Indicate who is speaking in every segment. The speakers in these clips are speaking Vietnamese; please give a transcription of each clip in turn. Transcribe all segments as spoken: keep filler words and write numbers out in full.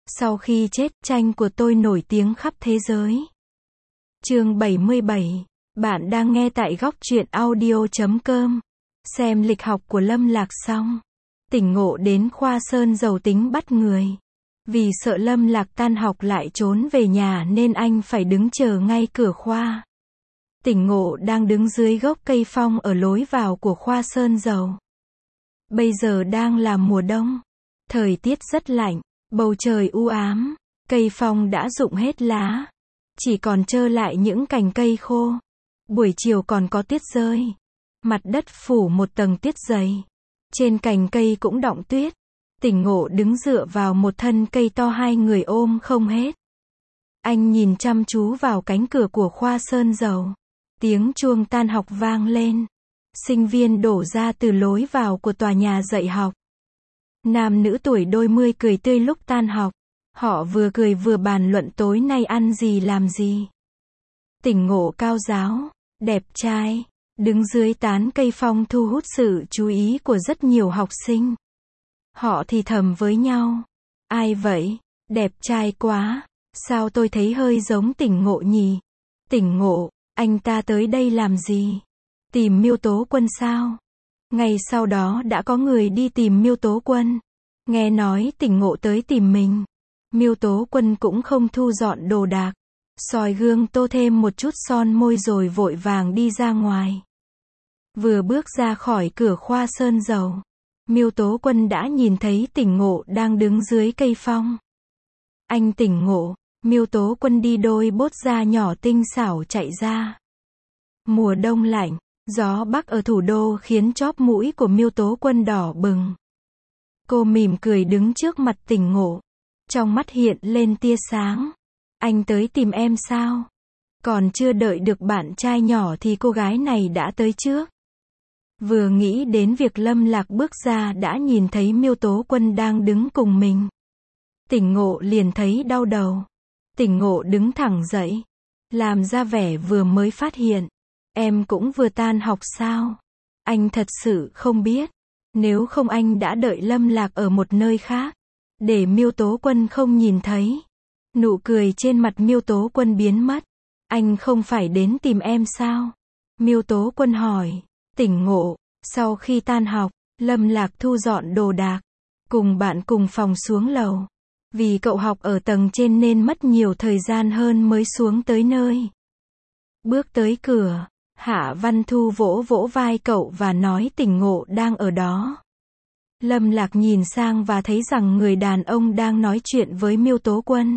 Speaker 1: Sau khi chết, tranh của tôi nổi tiếng khắp thế giới. Chương bảy mươi bảy. Bạn đang nghe tại góc truyện audio chấm com. Xem lịch học của Lâm Lạc xong, tỉnh ngộ đến khoa sơn dầu tính bắt người. Vì sợ Lâm Lạc tan học lại trốn về nhà nên anh phải đứng chờ ngay cửa khoa. Tỉnh ngộ đang đứng dưới gốc cây phong ở lối vào của khoa sơn dầu. Bây giờ đang là mùa đông. Thời tiết rất lạnh, bầu trời u ám, cây phong đã rụng hết lá. Chỉ còn trơ lại những cành cây khô. Buổi chiều còn có tuyết rơi. Mặt đất phủ một tầng tuyết dày. Trên cành cây cũng đọng tuyết. Tỉnh ngộ đứng dựa vào một thân cây to hai người ôm không hết. Anh nhìn chăm chú vào cánh cửa của khoa sơn dầu. Tiếng chuông tan học vang lên. Sinh viên đổ ra từ lối vào của tòa nhà dạy học. Nam nữ tuổi đôi mươi cười tươi lúc tan học. Họ vừa cười vừa bàn luận tối nay ăn gì làm gì. Tỉnh ngộ cao ráo, đẹp trai, đứng dưới tán cây phong thu hút sự chú ý của rất nhiều học sinh. Họ thì thầm với nhau. Ai vậy? Đẹp trai quá. Sao tôi thấy hơi giống tỉnh ngộ nhỉ? Tỉnh ngộ, anh ta tới đây làm gì? Tìm Miêu Tố Quân sao? Ngay sau đó đã có người đi tìm Miêu Tố Quân. Nghe nói tỉnh ngộ tới tìm mình. Miêu Tố Quân cũng không thu dọn đồ đạc. Soi gương tô thêm một chút son môi rồi vội vàng đi ra ngoài. Vừa bước ra khỏi cửa khoa sơn dầu, Miêu Tố Quân đã nhìn thấy tỉnh ngộ đang đứng dưới cây phong. Anh tỉnh ngộ, Miêu Tố Quân đi đôi bốt da nhỏ tinh xảo chạy ra. Mùa đông lạnh, gió bắc ở thủ đô khiến chóp mũi của Miêu Tố Quân đỏ bừng. Cô mỉm cười đứng trước mặt tỉnh ngộ. Trong mắt hiện lên tia sáng. Anh tới tìm em sao? Còn chưa đợi được bạn trai nhỏ thì cô gái này đã tới trước. Vừa nghĩ đến việc Lâm Lạc bước ra đã nhìn thấy Miêu Tố Quân đang đứng cùng mình. Tỉnh ngộ liền thấy đau đầu. Tỉnh ngộ đứng thẳng dậy. Làm ra vẻ vừa mới phát hiện. Em cũng vừa tan học sao? Anh thật sự không biết. Nếu không anh đã đợi Lâm Lạc ở một nơi khác. Để Miêu Tố Quân không nhìn thấy. Nụ cười trên mặt Miêu Tố Quân biến mất. Anh không phải đến tìm em sao? Miêu Tố Quân hỏi. Tỉnh ngộ, sau khi tan học, Lâm Lạc thu dọn đồ đạc. Cùng bạn cùng phòng xuống lầu. Vì cậu học ở tầng trên nên mất nhiều thời gian hơn mới xuống tới nơi. Bước tới cửa, Hạ Văn Thu vỗ vỗ vai cậu và nói tỉnh ngộ đang ở đó. Lâm Lạc nhìn sang và thấy rằng người đàn ông đang nói chuyện với Miêu Tố Quân.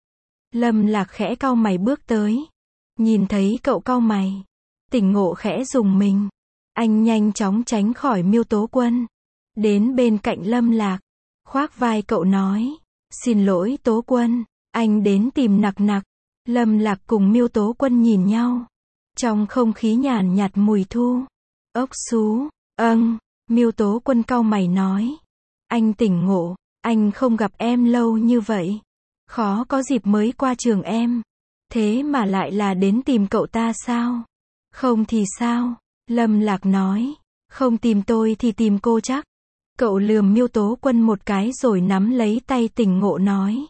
Speaker 1: Lâm Lạc khẽ cau mày bước tới. Nhìn thấy cậu cau mày. Tỉnh ngộ khẽ rùng mình. Anh nhanh chóng tránh khỏi Miêu Tố Quân. Đến bên cạnh Lâm Lạc. Khoác vai cậu nói. Xin lỗi Tố Quân. Anh đến tìm Nặc Nặc. Lâm Lạc cùng Miêu Tố Quân nhìn nhau. Trong không khí nhàn nhạt mùi thu. Ốc xú. Âng. Miêu Tố Quân cau mày nói. Anh tỉnh ngộ. Anh không gặp em lâu như vậy. Khó có dịp mới qua trường em. Thế mà lại là đến tìm cậu ta sao? Không thì sao? Lâm Lạc nói. Không tìm tôi thì tìm cô chắc. Cậu lườm Miêu Tố Quân một cái rồi nắm lấy tay tỉnh ngộ nói.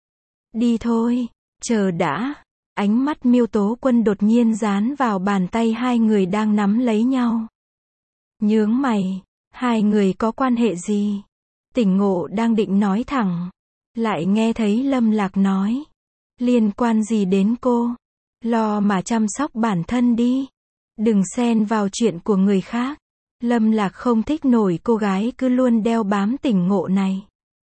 Speaker 1: Đi thôi. Chờ đã. Ánh mắt Miêu Tố Quân đột nhiên dán vào bàn tay hai người đang nắm lấy nhau. Nhướng mày. Hai người có quan hệ gì? Tỉnh ngộ đang định nói thẳng. Lại nghe thấy Lâm Lạc nói. Liên quan gì đến cô? Lo mà chăm sóc bản thân đi. Đừng xen vào chuyện của người khác. Lâm Lạc không thích nổi cô gái cứ luôn đeo bám tỉnh ngộ này.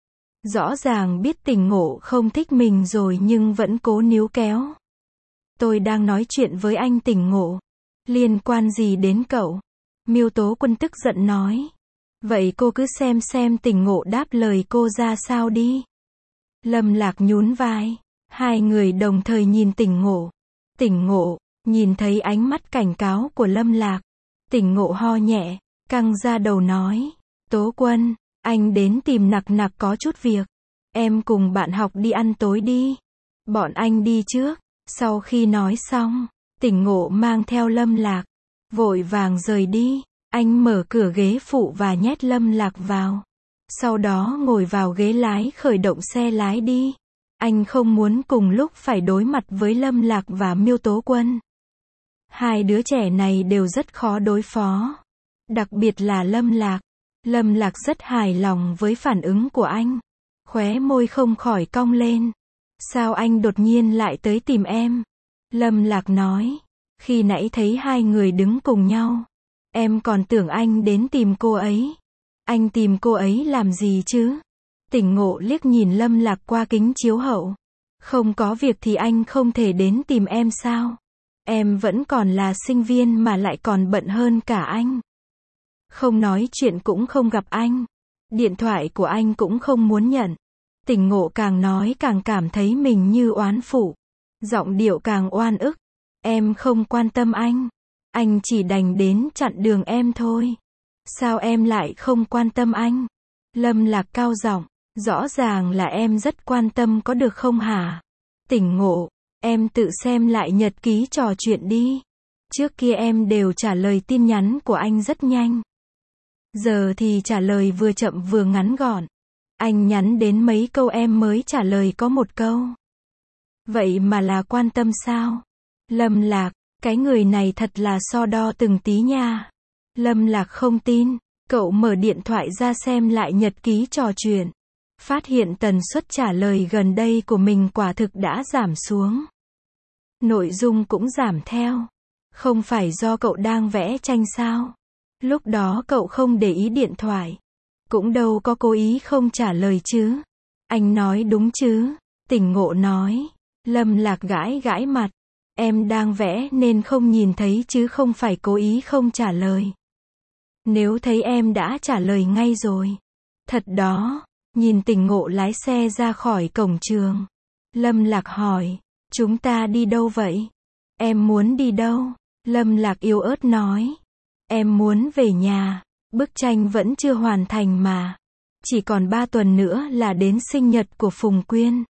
Speaker 1: Rõ ràng biết tỉnh ngộ không thích mình rồi nhưng vẫn cố níu kéo. Tôi đang nói chuyện với anh tỉnh ngộ. Liên quan gì đến cậu? Miêu Tố Quân tức giận nói. Vậy cô cứ xem xem tỉnh ngộ đáp lời cô ra sao đi. Lâm Lạc nhún vai. Hai người đồng thời nhìn tỉnh ngộ. Tỉnh ngộ, nhìn thấy ánh mắt cảnh cáo của Lâm Lạc. Tỉnh ngộ ho nhẹ, căng ra đầu nói. Tố Quân, anh đến tìm Nặc Nặc có chút việc. Em cùng bạn học đi ăn tối đi. Bọn anh đi trước. Sau khi nói xong, tỉnh ngộ mang theo Lâm Lạc. Vội vàng rời đi. Anh mở cửa ghế phụ và nhét Lâm Lạc vào. Sau đó ngồi vào ghế lái khởi động xe lái đi. Anh không muốn cùng lúc phải đối mặt với Lâm Lạc và Miêu Tố Quân. Hai đứa trẻ này đều rất khó đối phó. Đặc biệt là Lâm Lạc. Lâm Lạc rất hài lòng với phản ứng của anh. Khóe môi không khỏi cong lên. Sao anh đột nhiên lại tới tìm em? Lâm Lạc nói. Khi nãy thấy hai người đứng cùng nhau. Em còn tưởng anh đến tìm cô ấy. Anh tìm cô ấy làm gì chứ? Tỉnh Ngộ liếc nhìn Lâm Lạc qua kính chiếu hậu. Không có việc thì anh không thể đến tìm em sao? Em vẫn còn là sinh viên mà lại còn bận hơn cả anh. Không nói chuyện cũng không gặp anh. Điện thoại của anh cũng không muốn nhận. Tỉnh Ngộ càng nói càng cảm thấy mình như oán phụ. Giọng điệu càng oan ức. Em không quan tâm anh. Anh chỉ đành đến chặn đường em thôi. Sao em lại không quan tâm anh? Lâm Lạc cao giọng. Rõ ràng là em rất quan tâm có được không hả? Tỉnh Ngộ. Em tự xem lại nhật ký trò chuyện đi. Trước kia em đều trả lời tin nhắn của anh rất nhanh. Giờ thì trả lời vừa chậm vừa ngắn gọn. Anh nhắn đến mấy câu em mới trả lời có một câu. Vậy mà là quan tâm sao? Lâm Lạc, cái người này thật là so đo từng tí nha. Lâm Lạc không tin. Cậu mở điện thoại ra xem lại nhật ký trò chuyện. Phát hiện tần suất trả lời gần đây của mình quả thực đã giảm xuống. Nội dung cũng giảm theo. Không phải do cậu đang vẽ tranh sao? Lúc đó cậu không để ý điện thoại. Cũng đâu có cố ý không trả lời chứ. Anh nói đúng chứ? Tỉnh Ngộ nói. Lâm Lạc gãi gãi mặt. Em đang vẽ nên không nhìn thấy chứ không phải cố ý không trả lời. Nếu thấy em đã trả lời ngay rồi. Thật đó. Nhìn Tỉnh Ngộ lái xe ra khỏi cổng trường. Lâm Lạc hỏi. Chúng ta đi đâu vậy? Em muốn đi đâu? Lâm Lạc yếu ớt nói. Em muốn về nhà. Bức tranh vẫn chưa hoàn thành mà. Chỉ còn ba tuần nữa là đến sinh nhật của Phùng Quyên.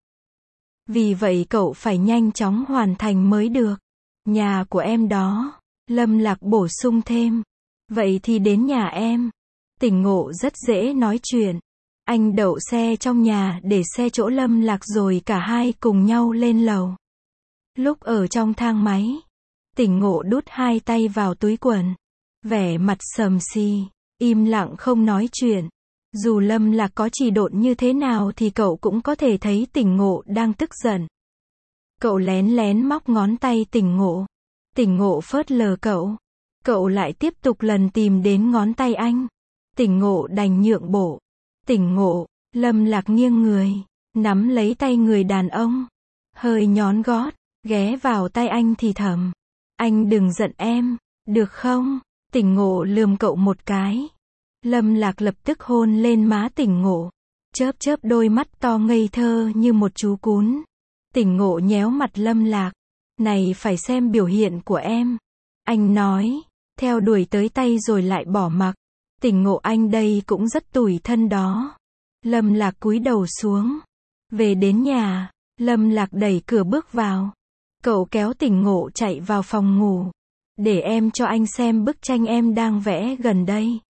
Speaker 1: Vì vậy cậu phải nhanh chóng hoàn thành mới được. Nhà của em đó. Lâm Lạc bổ sung thêm. Vậy thì đến nhà em. Tỉnh Ngộ rất dễ nói chuyện. Anh đậu xe trong nhà để xe chỗ Lâm Lạc rồi cả hai cùng nhau lên lầu. Lúc ở trong thang máy. Tỉnh Ngộ đút hai tay vào túi quần. Vẻ mặt sầm xì. Im lặng không nói chuyện. Dù Lâm Lạc có chỉ độn như thế nào thì cậu cũng có thể thấy Tỉnh Ngộ đang tức giận. Cậu lén lén móc ngón tay Tỉnh Ngộ. Tỉnh Ngộ phớt lờ cậu. Cậu lại tiếp tục lần tìm đến ngón tay anh. Tỉnh Ngộ đành nhượng bộ. Tỉnh Ngộ. Lâm Lạc nghiêng người. Nắm lấy tay người đàn ông. Hơi nhón gót. Ghé vào tay anh thì thầm. Anh đừng giận em. Được không? Tỉnh Ngộ lườm cậu một cái. Lâm Lạc lập tức hôn lên má Tỉnh Ngộ. Chớp chớp đôi mắt to ngây thơ như một chú cún. Tỉnh Ngộ nhéo mặt Lâm Lạc. Này phải xem biểu hiện của em. Anh nói. Theo đuổi tới tay rồi lại bỏ mặc. Tỉnh Ngộ anh đây cũng rất tủi thân đó. Lâm Lạc cúi đầu xuống. Về đến nhà. Lâm Lạc đẩy cửa bước vào. Cậu kéo Tỉnh Ngộ chạy vào phòng ngủ. Để em cho anh xem bức tranh em đang vẽ gần đây.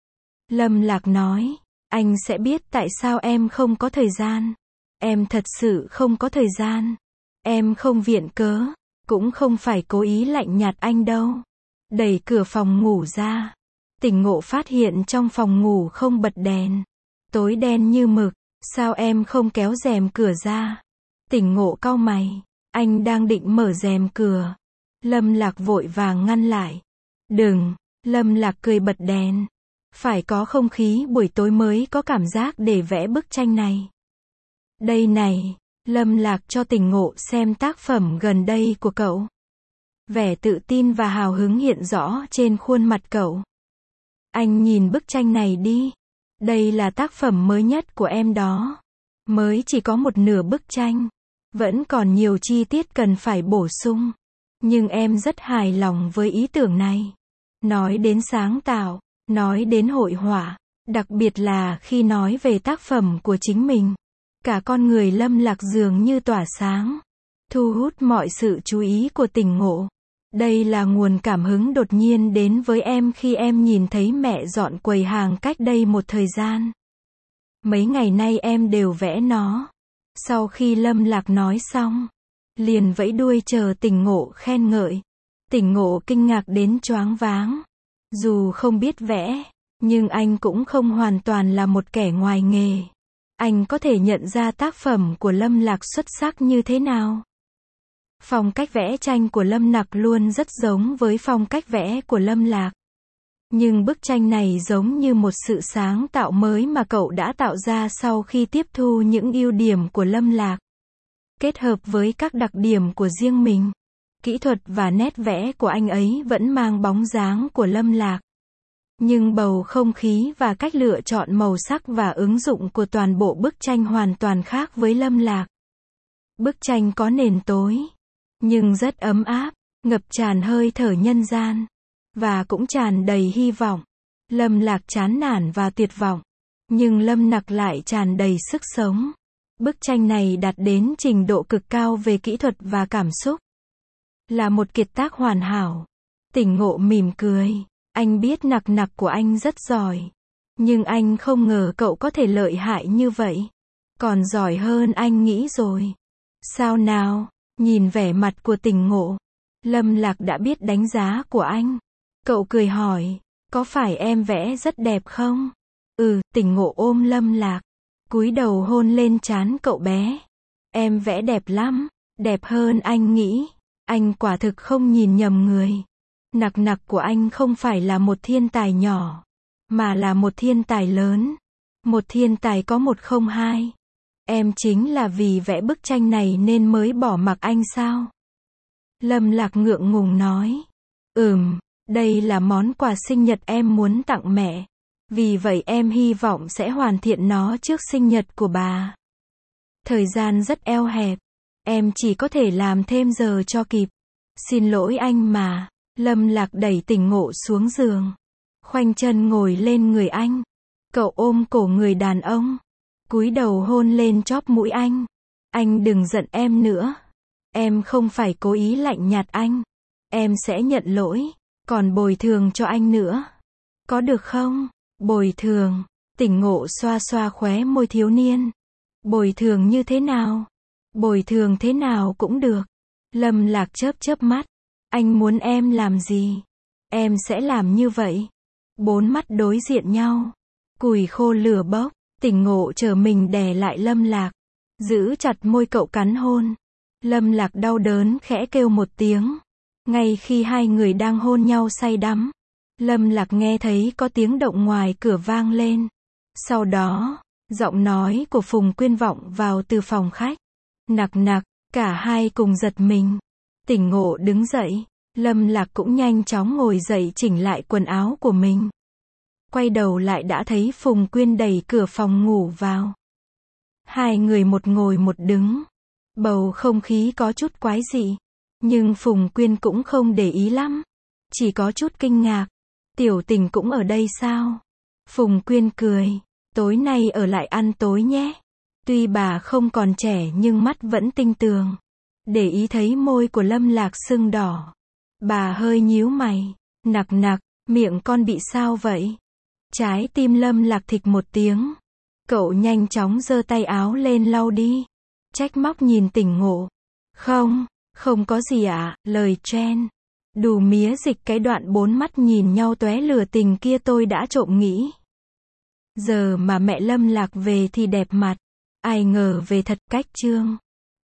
Speaker 1: Lâm Lạc nói. Anh sẽ biết tại sao em không có thời gian. Em thật sự không có thời gian. Em không viện cớ. Cũng không phải cố ý lạnh nhạt anh đâu. Đẩy cửa phòng ngủ ra. Tỉnh Ngộ phát hiện trong phòng ngủ không bật đèn. Tối đen như mực. Sao em không kéo rèm cửa ra? Tỉnh Ngộ cau mày. Anh đang định mở rèm cửa. Lâm Lạc vội vàng ngăn lại. Đừng. Lâm Lạc cười bật đèn. Phải có không khí buổi tối mới có cảm giác để vẽ bức tranh này. Đây này. Lâm Lạc cho Tỉnh Ngộ xem tác phẩm gần đây của cậu. Vẻ tự tin và hào hứng hiện rõ trên khuôn mặt cậu. Anh nhìn bức tranh này đi. Đây là tác phẩm mới nhất của em đó. Mới chỉ có một nửa bức tranh. Vẫn còn nhiều chi tiết cần phải bổ sung. Nhưng em rất hài lòng với ý tưởng này. Nói đến sáng tạo, nói đến hội họa, đặc biệt là khi nói về tác phẩm của chính mình. Cả con người Lâm Lạc dường như tỏa sáng. Thu hút mọi sự chú ý của Tỉnh Ngộ. Đây là nguồn cảm hứng đột nhiên đến với em khi em nhìn thấy mẹ dọn quầy hàng cách đây một thời gian. Mấy ngày nay em đều vẽ nó. Sau khi Lâm Lạc nói xong, liền vẫy đuôi chờ Tỉnh Ngộ khen ngợi. Tỉnh Ngộ kinh ngạc đến choáng váng. Dù không biết vẽ, nhưng anh cũng không hoàn toàn là một kẻ ngoài nghề. Anh có thể nhận ra tác phẩm của Lâm Lạc xuất sắc như thế nào. Phong cách vẽ tranh của Lâm Lạc luôn rất giống với phong cách vẽ của Lâm Lạc. Nhưng bức tranh này giống như một sự sáng tạo mới mà cậu đã tạo ra sau khi tiếp thu những ưu điểm của Lâm Lạc, kết hợp với các đặc điểm của riêng mình. Kỹ thuật và nét vẽ của anh ấy vẫn mang bóng dáng của Lâm Lạc. Nhưng bầu không khí và cách lựa chọn màu sắc và ứng dụng của toàn bộ bức tranh hoàn toàn khác với Lâm Lạc. Bức tranh có nền tối, nhưng rất ấm áp, ngập tràn hơi thở nhân gian, và cũng tràn đầy hy vọng. Lâm Lạc chán nản và tuyệt vọng, nhưng Lâm Lạc lại tràn đầy sức sống. Bức tranh này đạt đến trình độ cực cao về kỹ thuật và cảm xúc. Là một kiệt tác hoàn hảo. Tỉnh Ngộ mỉm cười. Anh biết nặc nặc của anh rất giỏi. Nhưng anh không ngờ cậu có thể lợi hại như vậy. Còn giỏi hơn anh nghĩ rồi. Sao nào? Nhìn vẻ mặt của Tỉnh Ngộ, Lâm Lạc đã biết đánh giá của anh. Cậu cười hỏi, có phải em vẽ rất đẹp không? Ừ, Tỉnh Ngộ ôm Lâm Lạc, cúi đầu hôn lên trán cậu bé. Em vẽ đẹp lắm, đẹp hơn anh nghĩ. Anh quả thực không nhìn nhầm người. Nặc nặc của anh không phải là một thiên tài nhỏ, mà là một thiên tài lớn. Một thiên tài có một không hai. Em chính là vì vẽ bức tranh này nên mới bỏ mặc anh sao? Lâm Lạc ngượng ngùng nói. Ừm, đây là món quà sinh nhật em muốn tặng mẹ. Vì vậy em hy vọng sẽ hoàn thiện nó trước sinh nhật của bà. Thời gian rất eo hẹp. Em chỉ có thể làm thêm giờ cho kịp. Xin lỗi anh mà. Lâm Lạc đẩy Tỉnh Ngộ xuống giường, khoanh chân ngồi lên người anh. Cậu ôm cổ người đàn ông, cúi đầu hôn lên chóp mũi anh. Anh đừng giận em nữa. Em không phải cố ý lạnh nhạt anh. Em sẽ nhận lỗi, còn bồi thường cho anh nữa. Có được không? Bồi thường. Tỉnh Ngộ xoa xoa khóe môi thiếu niên. Bồi thường như thế nào? Bồi thường thế nào cũng được. Lâm Lạc chớp chớp mắt. Anh muốn em làm gì? Em sẽ làm như vậy. Bốn mắt đối diện nhau. Củi khô lửa bốc. Tỉnh Ngộ chờ mình đè lại Lâm Lạc, giữ chặt môi cậu cắn hôn. Lâm Lạc đau đớn khẽ kêu một tiếng. Ngay khi hai người đang hôn nhau say đắm, Lâm Lạc nghe thấy có tiếng động ngoài cửa vang lên. Sau đó, giọng nói của Phùng Quyên vọng vào từ phòng khách. Nặc nặc, cả hai cùng giật mình. Tỉnh Ngộ đứng dậy, Lâm Lạc cũng nhanh chóng ngồi dậy chỉnh lại quần áo của mình. Quay đầu lại đã thấy Phùng Quyên đẩy cửa phòng ngủ vào. Hai người một ngồi một đứng. Bầu không khí có chút quái dị. Nhưng Phùng Quyên cũng không để ý lắm. Chỉ có chút kinh ngạc. Tiểu Tình cũng ở đây sao? Phùng Quyên cười. Tối nay ở lại ăn tối nhé. Tuy bà không còn trẻ nhưng mắt vẫn tinh tường. Để ý thấy môi của Lâm Lạc sưng đỏ. Bà hơi nhíu mày. Nặc nặc, miệng con bị sao vậy? Trái tim Lâm Lạc thịch một tiếng. Cậu nhanh chóng giơ tay áo lên lau đi. Trách móc nhìn Tỉnh Ngộ. Không, không có gì ạ, à, lời Chen. Đù mía dịch cái đoạn bốn mắt nhìn nhau tóe lửa tình kia tôi đã trộm nghĩ. Giờ mà mẹ Lâm Lạc về thì đẹp mặt. Ai ngờ về thật cách trương.